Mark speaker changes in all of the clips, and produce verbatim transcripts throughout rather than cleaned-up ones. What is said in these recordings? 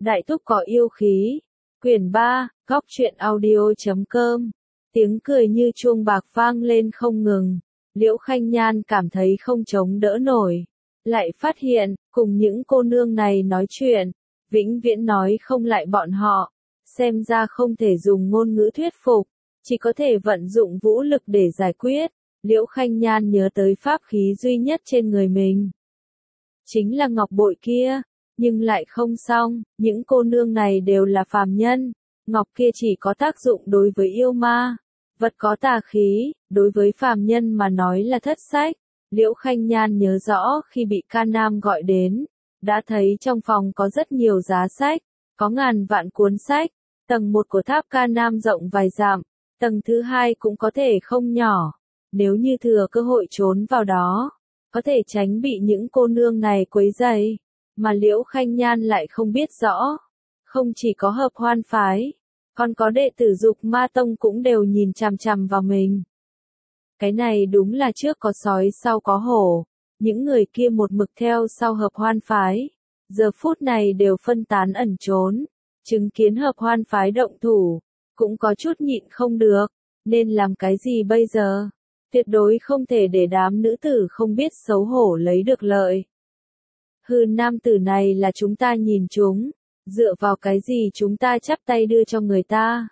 Speaker 1: Đại thúc có yêu khí. Quyển ba, góc truyện audio.com. Tiếng cười như chuông bạc vang lên không ngừng. Liễu Khanh Nhan cảm thấy không chống đỡ nổi. Lại phát hiện, cùng những cô nương này nói chuyện, vĩnh viễn nói không lại bọn họ. Xem ra không thể dùng ngôn ngữ thuyết phục, chỉ có thể vận dụng vũ lực để giải quyết. Liễu Khanh Nhan nhớ tới pháp khí duy nhất trên người mình. Chính là ngọc bội kia, nhưng lại không xong, những cô nương này đều là phàm nhân. Ngọc kia chỉ có tác dụng đối với yêu ma, vật có tà khí, đối với phàm nhân mà nói là thất sách. Liễu Khanh Nhan nhớ rõ khi bị Ca Nam gọi đến, đã thấy trong phòng có rất nhiều giá sách, có ngàn vạn cuốn sách. Tầng một của tháp Ca Nam rộng vài dặm, tầng thứ hai cũng có thể không nhỏ. Nếu như thừa cơ hội trốn vào đó, có thể tránh bị những cô nương này quấy rầy, mà Liễu Khanh Nhan lại không biết rõ. Không chỉ có Hợp Hoan phái, còn có đệ tử Dục Ma Tông cũng đều nhìn chằm chằm vào mình. Cái này đúng là trước có sói sau có hổ, những người kia một mực theo sau Hợp Hoan phái, giờ phút này đều phân tán ẩn trốn, chứng kiến Hợp Hoan phái động thủ, cũng có chút nhịn không được, nên làm cái gì bây giờ? Tuyệt đối không thể để đám nữ tử không biết xấu hổ lấy được lợi. Hừ, nam tử này là chúng ta nhìn chúng, dựa vào cái gì chúng ta chắp tay đưa cho người ta?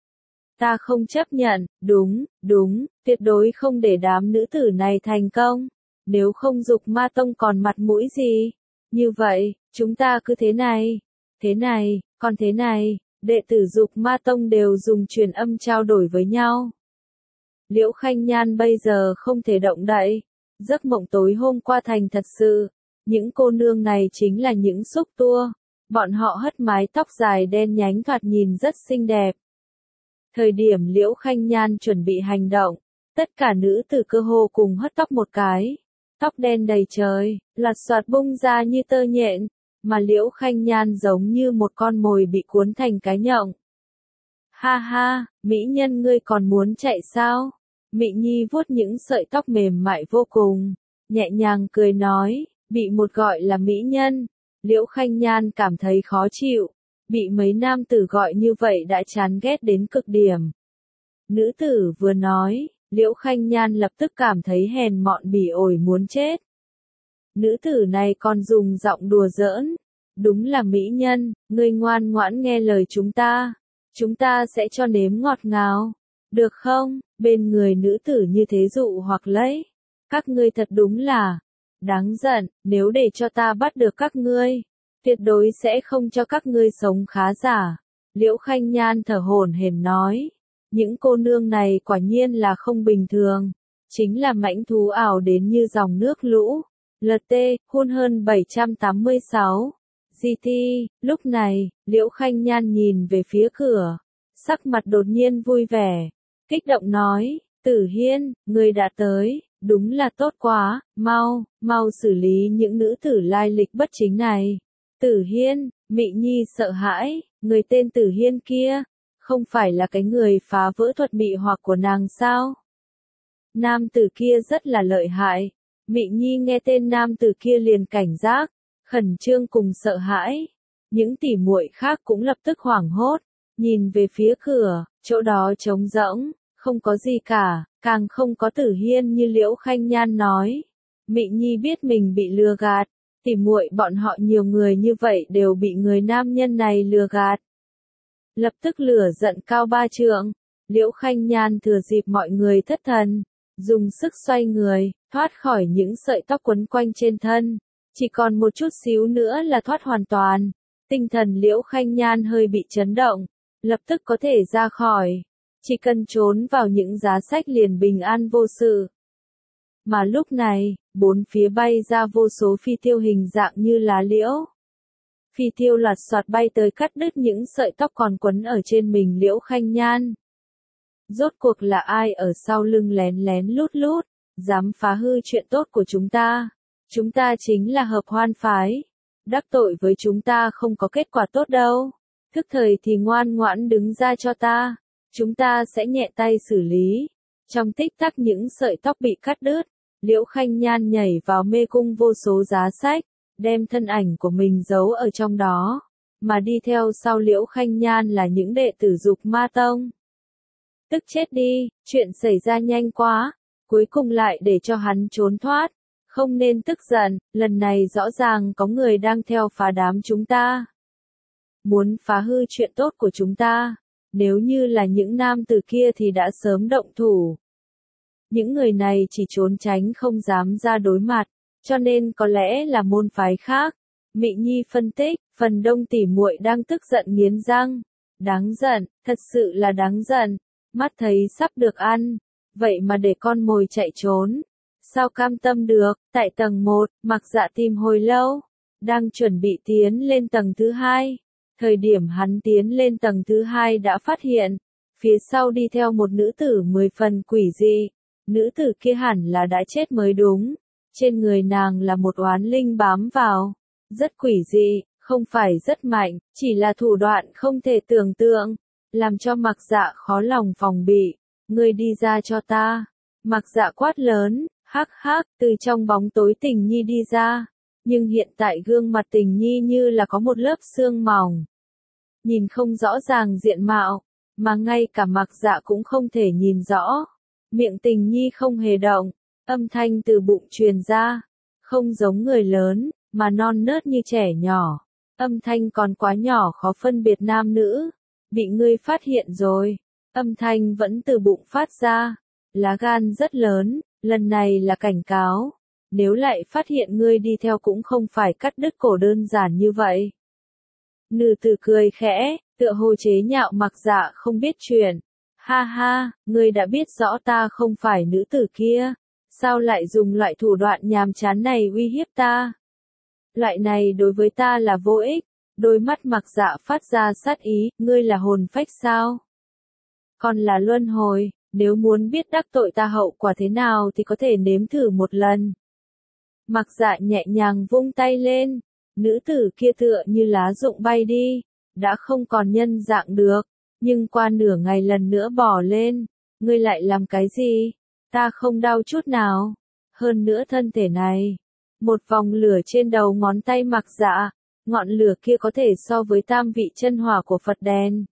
Speaker 1: Ta không chấp nhận, đúng, đúng, tuyệt đối không để đám nữ tử này thành công. Nếu không Dục Ma Tông còn mặt mũi gì? Như vậy, chúng ta cứ thế này, thế này, còn thế này, đệ tử Dục Ma Tông đều dùng truyền âm trao đổi với nhau. Liễu Khanh Nhan bây giờ không thể động đậy, giấc mộng tối hôm qua thành thật sự. Những cô nương này chính là những xúc tua, bọn họ hất mái tóc dài đen nhánh thoạt nhìn rất xinh đẹp. Thời điểm Liễu Khanh Nhan chuẩn bị hành động, tất cả nữ tử cơ hồ cùng hất tóc một cái, tóc đen đầy trời, loạt soạt bung ra như tơ nhện, mà Liễu Khanh Nhan giống như một con mồi bị cuốn thành cái nhộng. Ha ha, mỹ nhân ngươi còn muốn chạy sao? Mị Nhi vuốt những sợi tóc mềm mại vô cùng, nhẹ nhàng cười nói, bị một gọi là mỹ nhân. Liễu Khanh Nhan cảm thấy khó chịu, bị mấy nam tử gọi như vậy đã chán ghét đến cực điểm. Nữ tử vừa nói, Liễu Khanh Nhan lập tức cảm thấy hèn mọn bỉ ổi muốn chết. Nữ tử này còn dùng giọng đùa giỡn, đúng là mỹ nhân, ngươi ngoan ngoãn nghe lời chúng ta, chúng ta sẽ cho nếm ngọt ngào, được không? Bên người nữ tử như thế dụ hoặc lấy, các ngươi thật đúng là đáng giận, nếu để cho ta bắt được các ngươi, tuyệt đối sẽ không cho các ngươi sống khá giả. Liễu Khanh Nhan thở hổn hển nói, những cô nương này quả nhiên là không bình thường, chính là mãnh thú ảo đến như dòng nước lũ. lờ tê, hôn hơn bảy trăm tám mươi sáu. giê tê, lúc này, Liễu Khanh Nhan nhìn về phía cửa, sắc mặt đột nhiên vui vẻ, kích động nói, Tử Hiên, ngươi đã tới, đúng là tốt quá, mau, mau xử lý những nữ tử lai lịch bất chính này. Tử Hiên, Mị Nhi sợ hãi, người tên Tử Hiên kia, không phải là cái người phá vỡ thuật mị hoặc của nàng sao? Nam tử kia rất là lợi hại. Mị Nhi nghe tên nam tử kia liền cảnh giác, khẩn trương cùng sợ hãi. Những tỉ muội khác cũng lập tức hoảng hốt, nhìn về phía cửa, chỗ đó trống rỗng, không có gì cả, càng không có Tử Hiên như Liễu Khanh Nhan nói. Mị Nhi biết mình bị lừa gạt, tỉ muội bọn họ nhiều người như vậy đều bị người nam nhân này lừa gạt. Lập tức lửa giận cao ba trượng, Liễu Khanh Nhan thừa dịp mọi người thất thần, dùng sức xoay người, thoát khỏi những sợi tóc quấn quanh trên thân, chỉ còn một chút xíu nữa là thoát hoàn toàn. Tinh thần Liễu Khanh Nhan hơi bị chấn động, lập tức có thể ra khỏi, chỉ cần trốn vào những giá sách liền bình an vô sự. Mà lúc này, bốn phía bay ra vô số phi tiêu hình dạng như lá liễu. Phi tiêu loạt soạt bay tới cắt đứt những sợi tóc còn quấn ở trên mình Liễu Khanh Nhan. Rốt cuộc là ai ở sau lưng lén lén lút lút, dám phá hư chuyện tốt của chúng ta? Chúng ta chính là Hợp Hoan phái. Đắc tội với chúng ta không có kết quả tốt đâu. Thức thời thì ngoan ngoãn đứng ra cho ta. Chúng ta sẽ nhẹ tay xử lý. Trong tích tắc những sợi tóc bị cắt đứt, Liễu Khanh Nhan nhảy vào mê cung vô số giá sách, đem thân ảnh của mình giấu ở trong đó. mà đi theo sau Liễu Khanh Nhan là những đệ tử Dục Ma Tông. Tức chết đi, chuyện xảy ra nhanh quá, cuối cùng lại để cho hắn trốn thoát. Không nên tức giận, lần này rõ ràng có người đang theo phá đám chúng ta. Muốn phá hư chuyện tốt của chúng ta, nếu như là những nam tử kia thì đã sớm động thủ. Những người này chỉ trốn tránh không dám ra đối mặt, cho nên có lẽ là môn phái khác. Mị Nhi phân tích, phần đông tỉ muội đang tức giận nghiến răng. Đáng giận, thật sự là đáng giận, mắt thấy sắp được ăn, vậy mà để con mồi chạy trốn. Sao cam tâm được, tại tầng một, Mặc Dạ tìm hồi lâu, đang chuẩn bị tiến lên tầng thứ hai. Thời điểm hắn tiến lên tầng thứ hai đã phát hiện, phía sau đi theo một nữ tử mười phần quỷ dị. Nữ tử kia hẳn là đã chết mới đúng, trên người nàng là một oán linh bám vào, rất quỷ dị, không phải rất mạnh, chỉ là thủ đoạn không thể tưởng tượng, làm cho Mặc Dạ khó lòng phòng bị. Ngươi đi ra cho ta. Mặc Dạ quát lớn, hắc hắc, từ trong bóng tối Tình Nhi đi ra, nhưng hiện tại gương mặt Tình Nhi như là có một lớp sương mỏng, nhìn không rõ ràng diện mạo, mà ngay cả Mặc Dạ cũng không thể nhìn rõ. Miệng Tình Nhi không hề động, âm thanh từ bụng truyền ra, không giống người lớn, mà non nớt như trẻ nhỏ. Âm thanh còn quá nhỏ khó phân biệt nam nữ. Bị ngươi phát hiện rồi. Âm thanh vẫn từ bụng phát ra. Lá gan rất lớn, lần này là cảnh cáo. Nếu lại phát hiện ngươi đi theo cũng không phải cắt đứt cổ đơn giản như vậy. Nữ tử cười khẽ, tựa hồ chế nhạo Mặc Dạ không biết chuyện. Ha ha, ngươi đã biết rõ ta không phải nữ tử kia, sao lại dùng loại thủ đoạn nhàm chán này uy hiếp ta? Loại này đối với ta là vô ích. Đôi mắt Mặc Dạ phát ra sát ý, ngươi là hồn phách sao? Còn là luân hồi, nếu muốn biết đắc tội ta hậu quả thế nào thì có thể nếm thử một lần. Mặc Dạ nhẹ nhàng vung tay lên, nữ tử kia tựa như lá rụng bay đi, đã không còn nhân dạng được, nhưng qua nửa ngày lần nữa bỏ lên. Ngươi lại làm cái gì? Ta không đau chút nào. Hơn nữa thân thể này, một vòng lửa trên đầu ngón tay Mặc Dạ, ngọn lửa kia có thể so với tam vị chân hỏa của Phật đèn.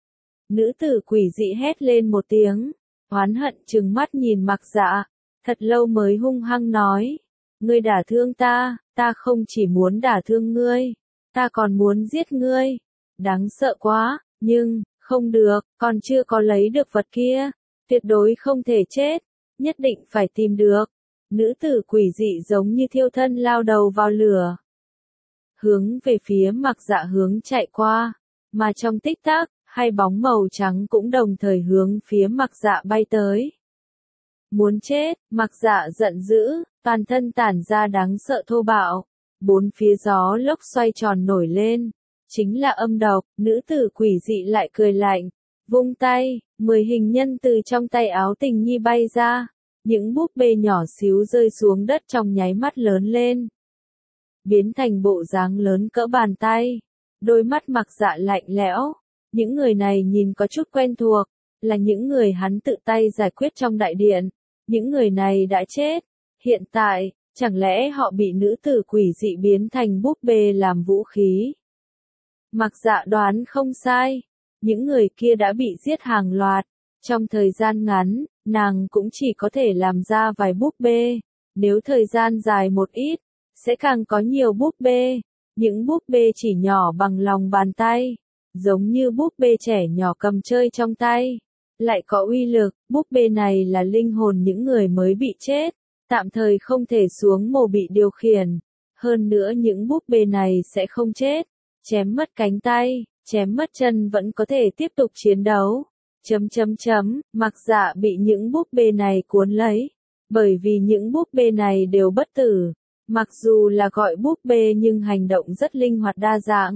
Speaker 1: Nữ tử quỷ dị hét lên một tiếng, oán hận trừng mắt nhìn Mặc Dạ, thật lâu mới hung hăng nói, ngươi đả thương ta, ta không chỉ muốn đả thương ngươi, ta còn muốn giết ngươi. Đáng sợ quá, nhưng, không được, còn chưa có lấy được vật kia, tuyệt đối không thể chết, nhất định phải tìm được. Nữ tử quỷ dị giống như thiêu thân lao đầu vào lửa, hướng về phía Mặc Dạ hướng chạy qua, mà trong tích tắc, hai bóng màu trắng cũng đồng thời hướng phía Mặc Dạ bay tới. Muốn chết, Mặc Dạ giận dữ, toàn thân tản ra đáng sợ thô bạo, bốn phía gió lốc xoay tròn nổi lên, chính là âm độc. Nữ tử quỷ dị lại cười lạnh, vung tay, mười hình nhân từ trong tay áo Tình Nhi bay ra, những búp bê nhỏ xíu rơi xuống đất trong nháy mắt lớn lên, biến thành bộ dáng lớn cỡ bàn tay. Đôi mắt Mặc Dạ lạnh lẽo, những người này nhìn có chút quen thuộc, là những người hắn tự tay giải quyết trong đại điện. Những người này đã chết, hiện tại, chẳng lẽ họ bị nữ tử quỷ dị biến thành búp bê làm vũ khí? Mặc Dạ đoán không sai, những người kia đã bị giết hàng loạt, trong thời gian ngắn, nàng cũng chỉ có thể làm ra vài búp bê, nếu thời gian dài một ít, sẽ càng có nhiều búp bê. Những búp bê chỉ nhỏ bằng lòng bàn tay, giống như búp bê trẻ nhỏ cầm chơi trong tay, lại có uy lực. Búp bê này là linh hồn những người mới bị chết, tạm thời không thể xuống mồ bị điều khiển. Hơn nữa những búp bê này sẽ không chết, chém mất cánh tay, chém mất chân vẫn có thể tiếp tục chiến đấu. Chấm chấm chấm, Mặc Dạ bị những búp bê này cuốn lấy, bởi vì những búp bê này đều bất tử. Mặc dù là gọi búp bê nhưng hành động rất linh hoạt đa dạng.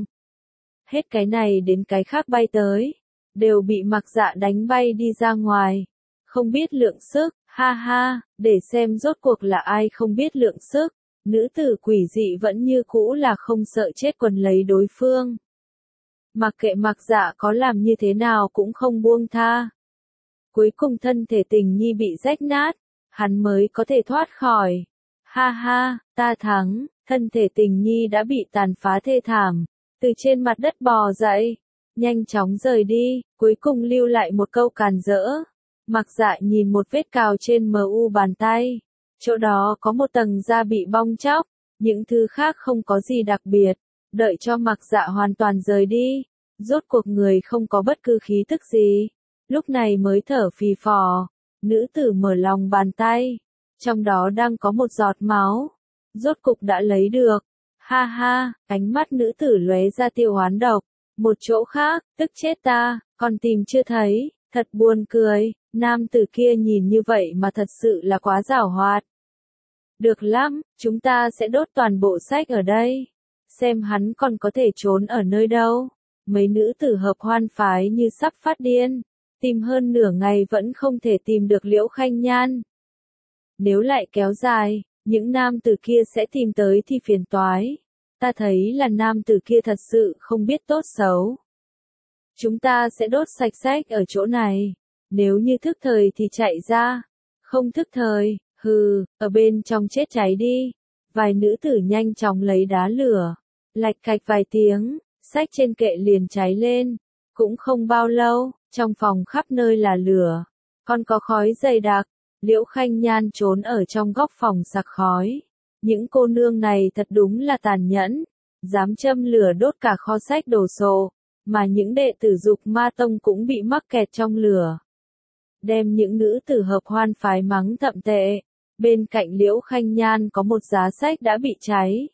Speaker 1: Hết cái này đến cái khác bay tới, đều bị Mặc Dạ đánh bay đi ra ngoài. Không biết lượng sức, ha ha, để xem rốt cuộc là ai không biết lượng sức. Nữ tử quỷ dị vẫn như cũ là không sợ chết quần lấy đối phương. Mặc kệ Mặc Dạ có làm như thế nào cũng không buông tha. Cuối cùng thân thể Tình Nhi bị rách nát, hắn mới có thể thoát khỏi. Ha ha, ta thắng, thân thể Tình Nhi đã bị tàn phá thê thảm, từ trên mặt đất bò dậy, nhanh chóng rời đi, cuối cùng lưu lại một câu càn rỡ. Mặc Dạ nhìn một vết cào trên mu bàn tay, chỗ đó có một tầng da bị bong tróc, những thứ khác không có gì đặc biệt, đợi cho Mặc Dạ hoàn toàn rời đi, rốt cuộc người không có bất cứ khí tức gì, lúc này mới thở phì phò, nữ tử mở lòng bàn tay, trong đó đang có một giọt máu, rốt cục đã lấy được, ha ha, ánh mắt nữ tử lóe ra tia oán độc, một chỗ khác, tức chết ta, còn tìm chưa thấy, thật buồn cười, nam tử kia nhìn như vậy mà thật sự là quá giảo hoạt. Được lắm, chúng ta sẽ đốt toàn bộ sách ở đây, xem hắn còn có thể trốn ở nơi đâu. Mấy nữ tử hợp hoan phái như sắp phát điên, tìm hơn nửa ngày vẫn không thể tìm được Liễu Khanh Nhan. Nếu lại kéo dài, những nam tử kia sẽ tìm tới thì phiền toái. Ta thấy là nam tử kia thật sự không biết tốt xấu. Chúng ta sẽ đốt sạch sách ở chỗ này, nếu như thức thời thì chạy ra, không thức thời, hừ, ở bên trong chết cháy đi. Vài nữ tử nhanh chóng lấy đá lửa, lạch cạch vài tiếng, sách trên kệ liền cháy lên, cũng không bao lâu, trong phòng khắp nơi là lửa, còn có khói dày đặc, Liễu Khanh Nhan trốn ở trong góc phòng sặc khói. Những cô nương này thật đúng là tàn nhẫn, dám châm lửa đốt cả kho sách đồ sộ, mà những đệ tử Dục Ma Tông cũng bị mắc kẹt trong lửa. Đem những nữ tử hợp hoan phái mắng thậm tệ, bên cạnh Liễu Khanh Nhan có một giá sách đã bị cháy.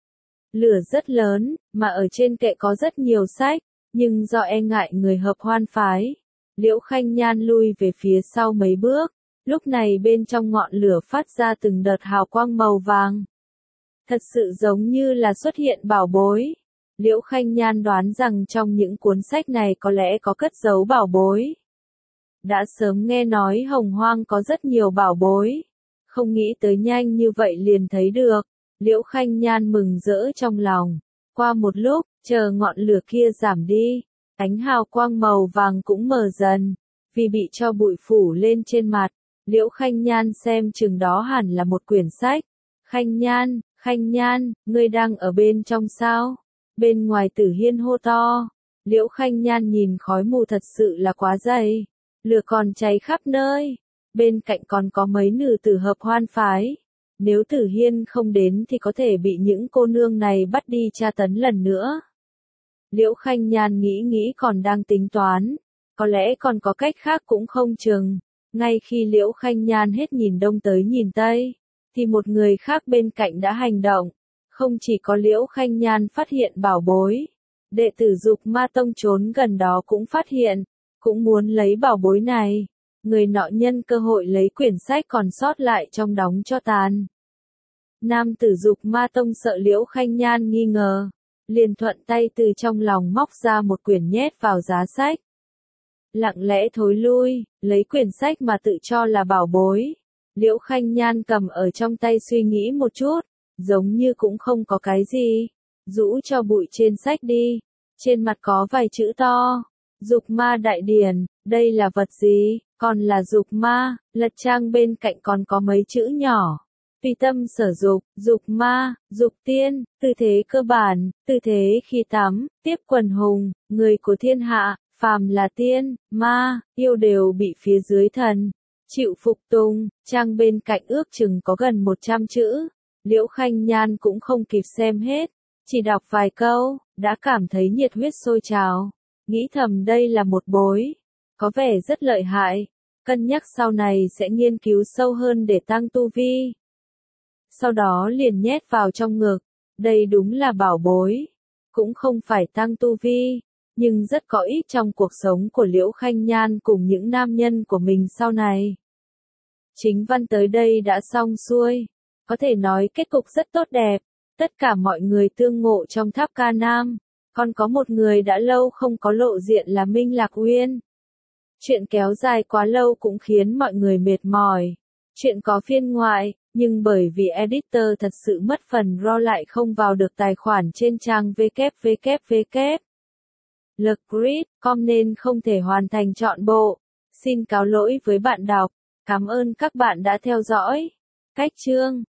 Speaker 1: Lửa rất lớn, mà ở trên kệ có rất nhiều sách, nhưng do e ngại người hợp hoan phái, Liễu Khanh Nhan lui về phía sau mấy bước, lúc này bên trong ngọn lửa phát ra từng đợt hào quang màu vàng. Thật sự giống như là xuất hiện bảo bối. Liễu Khanh Nhan đoán rằng trong những cuốn sách này có lẽ có cất giấu bảo bối. Đã sớm nghe nói Hồng Hoang có rất nhiều bảo bối, không nghĩ tới nhanh như vậy liền thấy được. Liễu Khanh Nhan mừng rỡ trong lòng. Qua một lúc, chờ ngọn lửa kia giảm đi, ánh hào quang màu vàng cũng mờ dần, vì bị cho bụi phủ lên trên mặt. Liễu Khanh Nhan xem chừng đó hẳn là một quyển sách. Khanh Nhan, Khanh Nhan, ngươi đang ở bên trong sao? Bên ngoài Tử Hiên hô to. Liễu Khanh Nhan nhìn khói mù thật sự là quá dày, lửa còn cháy khắp nơi. Bên cạnh còn có mấy nữ tử hợp hoan phái. Nếu Tử Hiên không đến thì có thể bị những cô nương này bắt đi tra tấn lần nữa. Liễu Khanh Nhan nghĩ nghĩ còn đang tính toán, có lẽ còn có cách khác cũng không chừng. Ngay khi Liễu Khanh Nhan hết nhìn đông tới nhìn tây, thì một người khác bên cạnh đã hành động. Không chỉ có Liễu Khanh Nhan phát hiện bảo bối, đệ tử Dục Ma Tông trốn gần đó cũng phát hiện, cũng muốn lấy bảo bối này. Người nọ nhân cơ hội lấy quyển sách còn sót lại trong đóng cho tàn. Nam tử Dục Ma Tông sợ Liễu Khanh Nhan nghi ngờ, liền thuận tay từ trong lòng móc ra một quyển nhét vào giá sách. Lặng lẽ thối lui, lấy quyển sách mà tự cho là bảo bối. Liễu Khanh Nhan cầm ở trong tay suy nghĩ một chút, giống như cũng không có cái gì. Rũ cho bụi trên sách đi, trên mặt có vài chữ to. Dục Ma Đại Điển, đây là vật gì? Còn là Dục Ma, lật trang bên cạnh còn có mấy chữ nhỏ. Tùy tâm sở dục, Dục Ma, Dục Tiên, tư thế cơ bản, tư thế khi tắm, tiếp quần hùng, người của thiên hạ, phàm là tiên, ma, yêu đều bị phía dưới thần chịu phục tùng. Trang bên cạnh ước chừng có gần một trăm chữ. Liễu Khanh Nhan cũng không kịp xem hết, chỉ đọc vài câu, đã cảm thấy nhiệt huyết sôi trào, nghĩ thầm đây là một bối, có vẻ rất lợi hại, cân nhắc sau này sẽ nghiên cứu sâu hơn để tăng tu vi. Sau đó liền nhét vào trong ngực, đây đúng là bảo bối, cũng không phải tăng tu vi, nhưng rất có ích trong cuộc sống của Liễu Khanh Nhan cùng những nam nhân của mình sau này. Chính văn tới đây đã xong xuôi, có thể nói kết cục rất tốt đẹp, tất cả mọi người tương ngộ trong tháp Ca Nam, còn có một người đã lâu không có lộ diện là Minh Lạc Uyên. Chuyện kéo dài quá lâu cũng khiến mọi người mệt mỏi. Chuyện có phiên ngoại, nhưng bởi vì editor thật sự mất phần raw lại không vào được tài khoản trên trang w w w legrid chấm com nên không thể hoàn thành trọn bộ. Xin cáo lỗi với bạn đọc. Cảm ơn các bạn đã theo dõi. Cách chương